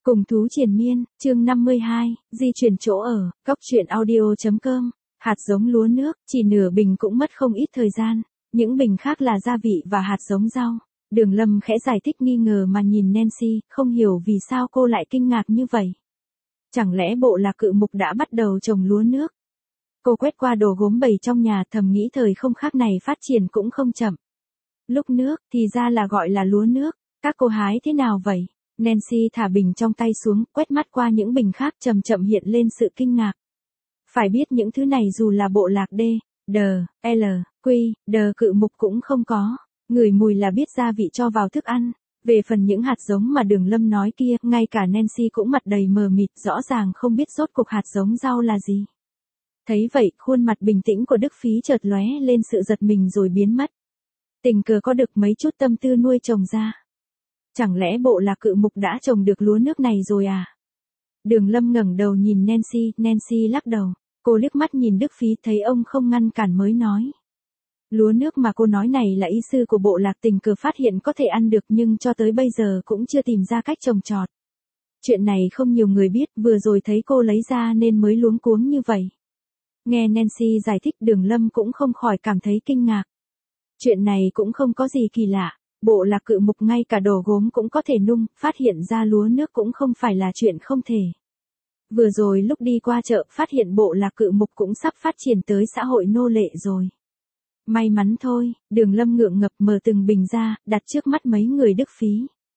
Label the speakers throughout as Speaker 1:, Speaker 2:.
Speaker 1: Cùng thú triền miên, chương 52, di chuyển chỗ ở, góc truyện audio.com, hạt giống lúa nước, chỉ nửa bình cũng mất không ít thời gian, những bình khác là gia vị và hạt giống rau. Đường Lâm khẽ giải thích nghi ngờ mà nhìn Nancy, không hiểu vì sao cô lại kinh ngạc như vậy. Chẳng lẽ bộ lạc cự mục đã bắt đầu trồng lúa nước? Cô quét qua đồ gốm bày trong nhà thầm nghĩ thời không khác này phát triển cũng không chậm. Lúc nước thì ra là gọi là lúa nước, các cô hái thế nào vậy? Nancy thả bình trong tay xuống, quét mắt qua những bình khác chậm chậm hiện lên sự kinh ngạc. Phải biết những thứ này dù là bộ lạc D, D, L, Q, D cự mục cũng không có. Ngửi mùi là biết gia vị cho vào thức ăn. Về phần những hạt giống mà Đường Lâm nói kia, ngay cả Nancy cũng mặt đầy mờ mịt, rõ ràng không biết rốt cuộc hạt giống rau là gì. Thấy vậy, khuôn mặt bình tĩnh của Đức Phí chợt lóe lên sự giật mình rồi biến mất. Tình cờ có được mấy chút tâm tư nuôi trồng ra. Chẳng lẽ bộ lạc cự mục đã trồng được lúa nước này rồi à? Đường Lâm ngẩng đầu nhìn Nancy lắc đầu. Cô liếc mắt nhìn Đức Phí thấy ông không ngăn cản mới nói. Lúa nước mà cô nói này là y sư của bộ lạc tình cờ phát hiện có thể ăn được nhưng cho tới bây giờ cũng chưa tìm ra cách trồng trọt. Chuyện này không nhiều người biết, vừa rồi thấy cô lấy ra nên mới luống cuống như vậy. Nghe Nancy giải thích Đường Lâm cũng không khỏi cảm thấy kinh ngạc. Chuyện này cũng không có gì kỳ lạ, bộ lạc cự mục ngay cả đồ gốm cũng có thể nung, phát hiện ra lúa nước cũng không phải là chuyện không thể. Vừa rồi lúc đi qua chợ phát hiện bộ lạc cự mục cũng sắp phát triển tới xã hội nô lệ rồi. May mắn thôi, Đường Lâm ngượng ngập mở từng bình ra, đặt trước mắt mấy người Đức Phí.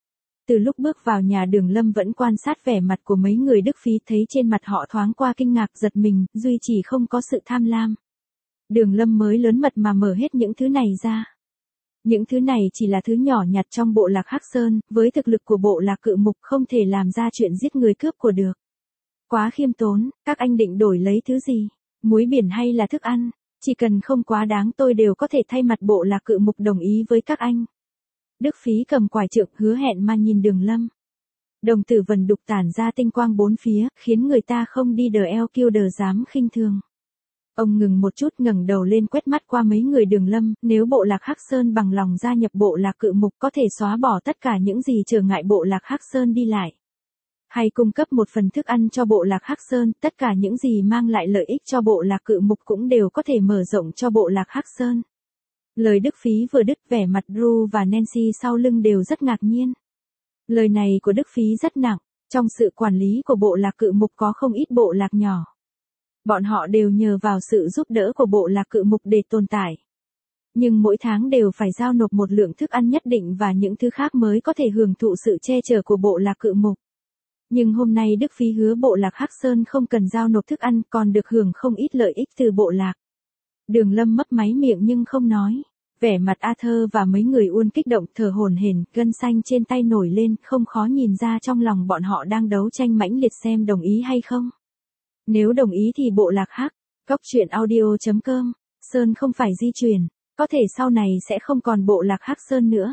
Speaker 1: Từ lúc bước vào nhà Đường Lâm vẫn quan sát vẻ mặt của mấy người Đức Phí thấy trên mặt họ thoáng qua kinh ngạc giật mình, duy chỉ không có sự tham lam. Đường Lâm mới lớn mật mà mở hết những thứ này ra. Những thứ này chỉ là thứ nhỏ nhặt trong bộ lạc Hắc Sơn, với thực lực của bộ lạc cự mục không thể làm ra chuyện giết người cướp của được. Quá khiêm tốn, các anh định đổi lấy thứ gì? Muối biển hay là thức ăn? Chỉ cần không quá đáng tôi đều có thể thay mặt bộ lạc cự mục đồng ý với các anh. Đức Phí cầm quải trượng hứa hẹn mà nhìn Đường Lâm. Đồng tử vần đục tản ra tinh quang bốn phía, khiến người ta không đi đờ eo kiêu đờ dám khinh thường. Ông ngừng một chút ngẩng đầu lên quét mắt qua mấy người Đường Lâm, nếu bộ lạc Hắc Sơn bằng lòng gia nhập bộ lạc cự mục có thể xóa bỏ tất cả những gì trở ngại bộ lạc Hắc Sơn đi lại. Hay cung cấp một phần thức ăn cho bộ lạc Hắc Sơn, tất cả những gì mang lại lợi ích cho bộ lạc cự mục cũng đều có thể mở rộng cho bộ lạc Hắc Sơn. Lời Đức Phí vừa đứt vẻ mặt Drew và Nancy sau lưng đều rất ngạc nhiên. Lời này của Đức Phí rất nặng, trong sự quản lý của bộ lạc cự mục có không ít bộ lạc nhỏ. Bọn họ đều nhờ vào sự giúp đỡ của bộ lạc cự mục để tồn tại. Nhưng mỗi tháng đều phải giao nộp một lượng thức ăn nhất định và những thứ khác mới có thể hưởng thụ sự che chở của bộ lạc cự mục. Nhưng hôm nay Đức Phí hứa bộ lạc Hắc Sơn không cần giao nộp thức ăn còn được hưởng không ít lợi ích từ bộ lạc. Đường Lâm mấp máy miệng nhưng không nói. Vẻ mặt Arthur và mấy người Uôn kích động thở hổn hển, gân xanh trên tay nổi lên, không khó nhìn ra trong lòng bọn họ đang đấu tranh mãnh liệt xem đồng ý hay không. Nếu đồng ý thì bộ lạc Hắc, góc truyện audio.com, Sơn không phải di chuyển, có thể sau này sẽ không còn bộ lạc Hắc Sơn nữa.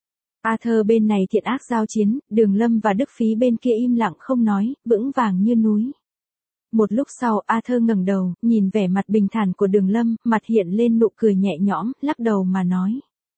Speaker 1: Arthur bên này thiện ác giao chiến, Đường Lâm và Đức Phí bên kia im lặng không nói, vững vàng như núi. Một lúc sau Arthur ngẩng đầu, nhìn vẻ mặt bình thản của Đường Lâm, mặt hiện lên nụ cười nhẹ nhõm, lắc đầu mà nói.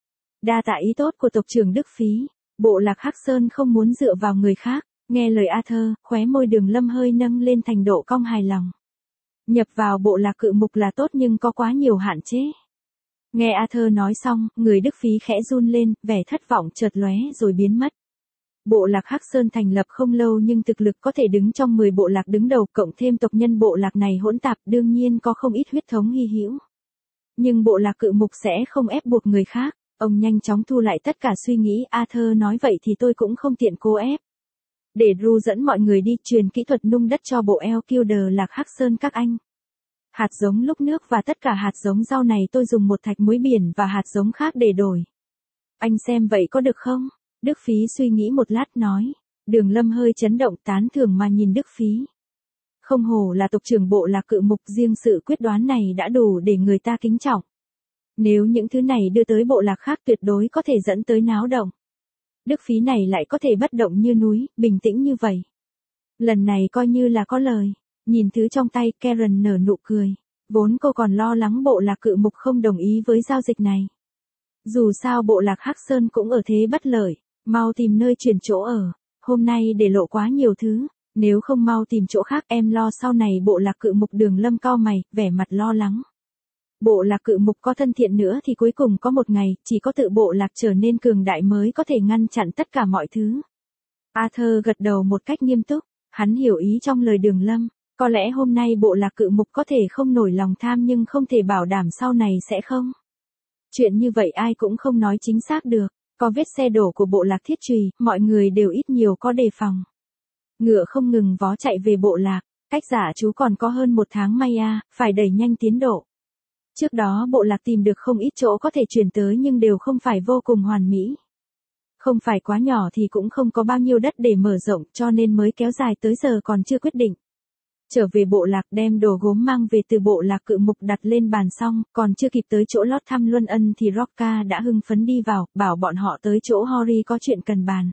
Speaker 1: Đa tạ ý tốt của tộc trưởng Đức Phí, bộ lạc Hắc Sơn không muốn dựa vào người khác, nghe lời Arthur, khóe môi Đường Lâm hơi nâng lên thành độ cong hài lòng. Nhập vào bộ lạc cự mục là tốt nhưng có quá nhiều hạn chế. Nghe Arthur nói xong, người Đức Phí khẽ run lên, vẻ thất vọng chợt lóe rồi biến mất. Bộ lạc Hắc Sơn thành lập không lâu nhưng thực lực có thể đứng trong 10 bộ lạc đứng đầu, cộng thêm tộc nhân bộ lạc này hỗn tạp, đương nhiên có không ít huyết thống hy hữu. Nhưng bộ lạc cự mục sẽ không ép buộc người khác. Ông nhanh chóng thu lại tất cả suy nghĩ, Arthur nói vậy thì tôi cũng không tiện cố ép. Để Drew dẫn mọi người đi truyền kỹ thuật nung đất cho bộ eo kiêu đờ lạc Hắc Sơn các anh. Hạt giống lúc nước và tất cả hạt giống rau này tôi dùng một thạch muối biển và hạt giống khác để đổi. Anh xem vậy có được không? Đức Phí suy nghĩ một lát nói. Đường Lâm hơi chấn động tán thưởng mà nhìn Đức Phí. Không hổ là tộc trưởng bộ lạc cự mục, riêng sự quyết đoán này đã đủ để người ta kính trọng. Nếu những thứ này đưa tới bộ lạc khác tuyệt đối có thể dẫn tới náo động. Đức Phí này lại có thể bất động như núi, bình tĩnh như vậy. Lần này coi như là có lời. Nhìn thứ trong tay, Karen nở nụ cười. Vốn cô còn lo lắng bộ lạc cự mục không đồng ý với giao dịch này. Dù sao bộ lạc Hắc Sơn cũng ở thế bất lợi, mau tìm nơi chuyển chỗ ở. hôm nay để lộ quá nhiều thứ, nếu không mau tìm chỗ khác em lo sau này bộ lạc cự mục. Đường Lâm cau mày, vẻ mặt lo lắng. Bộ lạc cự mục có thân thiện nữa thì cuối cùng có một ngày, chỉ có tự bộ lạc trở nên cường đại mới có thể ngăn chặn tất cả mọi thứ. Arthur gật đầu một cách nghiêm túc, hắn hiểu ý trong lời Đường Lâm, có lẽ hôm nay bộ lạc cự mục có thể không nổi lòng tham nhưng không thể bảo đảm sau này sẽ không. Chuyện như vậy ai cũng không nói chính xác được, có vết xe đổ của bộ lạc Thiết Trùy, mọi người đều ít nhiều có đề phòng. Ngựa không ngừng vó chạy về bộ lạc, cách giả chú còn có hơn 1 tháng Maya, phải đẩy nhanh tiến độ. Trước đó bộ lạc tìm được không ít chỗ có thể chuyển tới nhưng đều không phải vô cùng hoàn mỹ. Không phải quá nhỏ thì cũng không có bao nhiêu đất để mở rộng cho nên mới kéo dài tới giờ còn chưa quyết định. Trở về bộ lạc đem đồ gốm mang về từ bộ lạc cự mục đặt lên bàn xong, còn chưa kịp tới chỗ lót thăm Luân Ân thì Rocka đã hưng phấn đi vào, bảo bọn họ tới chỗ Hori có chuyện cần bàn.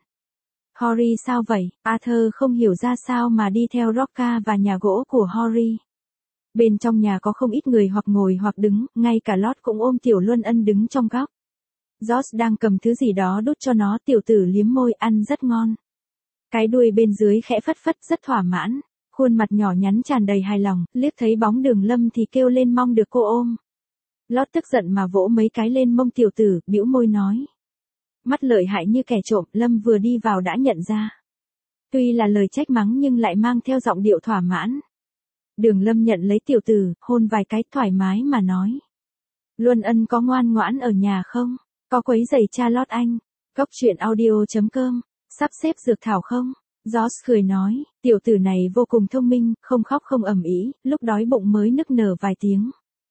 Speaker 1: Hori sao vậy? Arthur không hiểu ra sao mà đi theo Rocka và nhà gỗ của Hori. Bên trong nhà có không ít người hoặc ngồi hoặc đứng, ngay cả Lót cũng ôm tiểu Luân Ân đứng trong góc. George đang cầm thứ gì đó đút cho nó, tiểu tử liếm môi ăn rất ngon. Cái đuôi bên dưới khẽ phất phất rất thỏa mãn, khuôn mặt nhỏ nhắn tràn đầy hài lòng, liếc thấy bóng Đường Lâm thì kêu lên mong được cô ôm. Lót tức giận mà vỗ mấy cái lên mông tiểu tử, bĩu môi nói. Mắt lợi hại như kẻ trộm, Lâm vừa đi vào đã nhận ra. Tuy là lời trách mắng nhưng lại mang theo giọng điệu thỏa mãn. Đường Lâm nhận lấy tiểu tử, hôn vài cái thoải mái mà nói. Luân Ân có ngoan ngoãn ở nhà không? Có quấy giày cha Lót anh? Cốc truyện audio.com, sắp xếp dược thảo không? George cười nói, tiểu tử này vô cùng thông minh, không khóc không ầm ĩ, lúc đói bụng mới nức nở vài tiếng.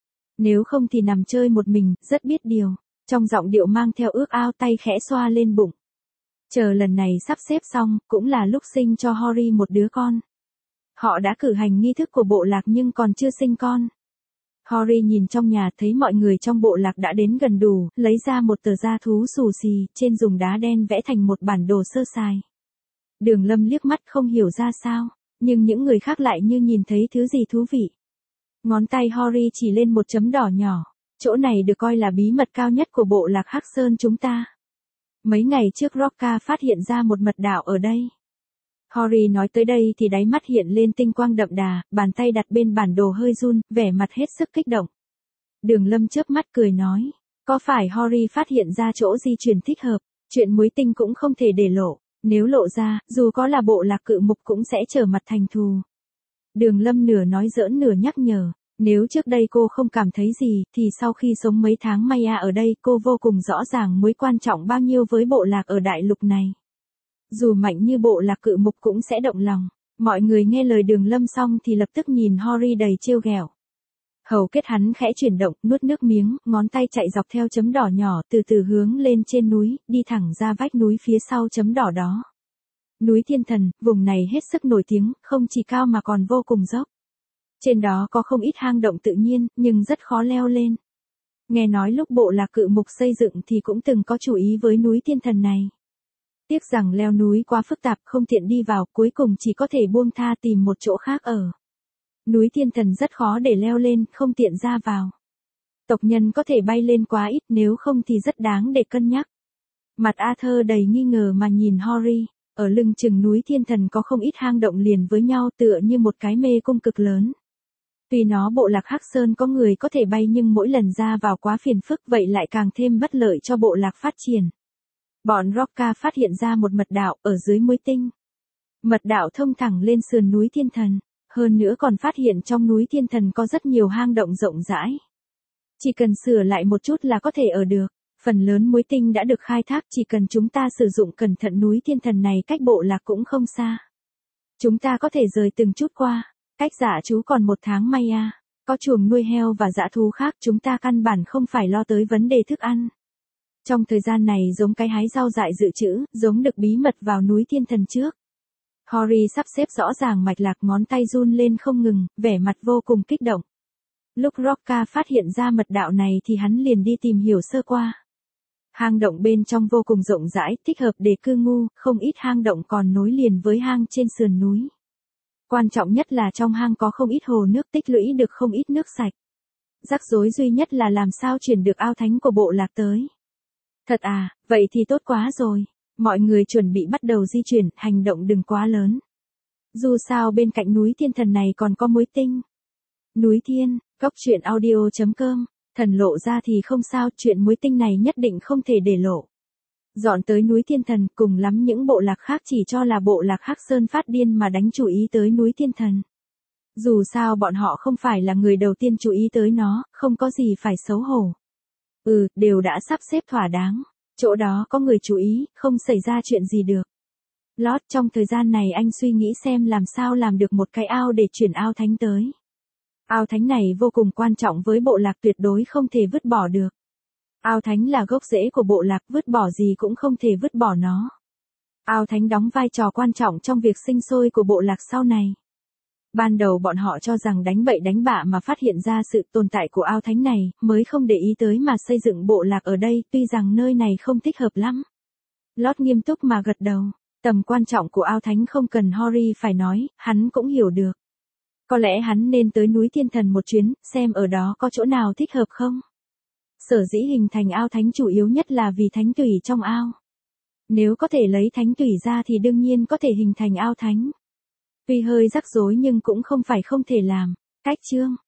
Speaker 1: Nếu không thì nằm chơi một mình, rất biết điều. Trong giọng điệu mang theo ước ao, tay khẽ xoa lên bụng. Chờ lần này sắp xếp xong, cũng là lúc sinh cho Hori một đứa con. Họ đã cử hành nghi thức của bộ lạc nhưng còn chưa sinh con. Hori nhìn trong nhà thấy mọi người trong bộ lạc đã đến gần đủ, lấy ra một tờ da thú xù xì, trên dùng đá đen vẽ thành một bản đồ sơ sài. Đường Lâm liếc mắt không hiểu ra sao, nhưng những người khác lại như nhìn thấy thứ gì thú vị. Ngón tay Hori chỉ lên một chấm đỏ nhỏ, chỗ này được coi là bí mật cao nhất của bộ lạc Hắc Sơn chúng ta. Mấy ngày trước Rocka phát hiện ra một mật đạo ở đây. Hori nói tới đây thì đáy mắt hiện lên tinh quang đậm đà, bàn tay đặt bên bản đồ hơi run, vẻ mặt hết sức kích động. Đường Lâm chớp mắt cười nói, có phải Hori phát hiện ra chỗ di chuyển thích hợp, chuyện muối tinh cũng không thể để lộ, nếu lộ ra, dù có là bộ lạc cự mục cũng sẽ trở mặt thành thù. Đường Lâm nửa nói giỡn nửa nhắc nhở, nếu trước đây cô không cảm thấy gì, thì sau khi sống mấy tháng Maya ở đây cô vô cùng rõ ràng mối quan trọng bao nhiêu với bộ lạc ở đại lục này. Dù mạnh như bộ lạc cự mục cũng sẽ động lòng. Mọi người nghe lời Đường Lâm xong thì lập tức nhìn Hori đầy trêu ghẹo. Hầu kết hắn khẽ chuyển động, nuốt nước miếng, ngón tay chạy dọc theo chấm đỏ nhỏ từ từ hướng lên trên núi, đi thẳng ra vách núi phía sau chấm đỏ đó. Núi Thiên Thần, vùng này hết sức nổi tiếng, không chỉ cao mà còn vô cùng dốc. Trên đó có không ít hang động tự nhiên, nhưng rất khó leo lên. Nghe nói lúc bộ lạc cự mục xây dựng thì cũng từng có chú ý với núi Thiên Thần này. Tiếc rằng leo núi quá phức tạp không tiện đi vào, cuối cùng chỉ có thể buông tha tìm một chỗ khác ở. Núi Thiên Thần rất khó để leo lên, không tiện ra vào. Tộc nhân có thể bay lên quá ít, nếu không thì rất đáng để cân nhắc. Mặt Arthur đầy nghi ngờ mà nhìn Hori, ở lưng chừng núi Thiên Thần có không ít hang động liền với nhau tựa như một cái mê cung cực lớn. Tuy nó bộ lạc Hắc Sơn có người có thể bay nhưng mỗi lần ra vào quá phiền phức vậy lại càng thêm bất lợi cho bộ lạc phát triển. Bọn Rocka phát hiện ra một mật đạo ở dưới muối tinh. Mật đạo thông thẳng lên sườn núi Thiên Thần, hơn nữa còn phát hiện trong núi Thiên Thần có rất nhiều hang động rộng rãi. Chỉ cần sửa lại một chút là có thể ở được, phần lớn muối tinh đã được khai thác, chỉ cần chúng ta sử dụng cẩn thận núi Thiên Thần này cách bộ lạc cũng không xa. Chúng ta có thể rời từng chút qua, cách dã trú còn 1 tháng Maya, có chuồng nuôi heo và dã thú khác chúng ta căn bản không phải lo tới vấn đề thức ăn. Trong thời gian này giống cái hái rau dại dự trữ, giống được bí mật vào núi Thiên Thần trước. Hori sắp xếp rõ ràng mạch lạc, ngón tay run lên không ngừng, vẻ mặt vô cùng kích động. Lúc Rocka phát hiện ra mật đạo này thì hắn liền đi tìm hiểu sơ qua. Hang động bên trong vô cùng rộng rãi, thích hợp để cư ngụ, không ít hang động còn nối liền với hang trên sườn núi. Quan trọng nhất là trong hang có không ít hồ nước tích lũy được không ít nước sạch. Rắc rối duy nhất là làm sao chuyển được ao thánh của bộ lạc tới. Thật à, vậy thì tốt quá rồi. Mọi người chuẩn bị bắt đầu di chuyển, hành động đừng quá lớn. Dù sao bên cạnh núi Thiên Thần này còn có mối tinh. Núi Thiên, cốc truyện audio.com, thần lộ ra thì không sao, chuyện mối tinh này nhất định không thể để lộ. Dọn tới núi Thiên Thần, cùng lắm những bộ lạc khác chỉ cho là bộ lạc Hắc Sơn phát điên mà đánh chú ý tới núi Thiên Thần. Dù sao bọn họ không phải là người đầu tiên chú ý tới nó, không có gì phải xấu hổ. Đều đã sắp xếp thỏa đáng. Chỗ đó có người chú ý, không xảy ra chuyện gì được. Lót, trong thời gian này anh suy nghĩ xem làm sao làm được một cái ao để chuyển ao thánh tới. Ao thánh này vô cùng quan trọng với bộ lạc, tuyệt đối không thể vứt bỏ được. Ao thánh là gốc rễ của bộ lạc, vứt bỏ gì cũng không thể vứt bỏ nó. Ao thánh đóng vai trò quan trọng trong việc sinh sôi của bộ lạc sau này. Ban đầu bọn họ cho rằng đánh bậy đánh bạ mà phát hiện ra sự tồn tại của ao thánh này, mới không để ý tới mà xây dựng bộ lạc ở đây, tuy rằng nơi này không thích hợp lắm. Lót nghiêm túc mà gật đầu, tầm quan trọng của ao thánh không cần Hori phải nói, hắn cũng hiểu được. Có lẽ hắn nên tới núi Thiên Thần một chuyến, xem ở đó có chỗ nào thích hợp không. Sở dĩ hình thành ao thánh chủ yếu nhất là vì thánh tủy trong ao. Nếu có thể lấy thánh tủy ra thì đương nhiên có thể hình thành ao thánh. Tuy hơi rắc rối nhưng cũng không phải không thể làm. Cách chương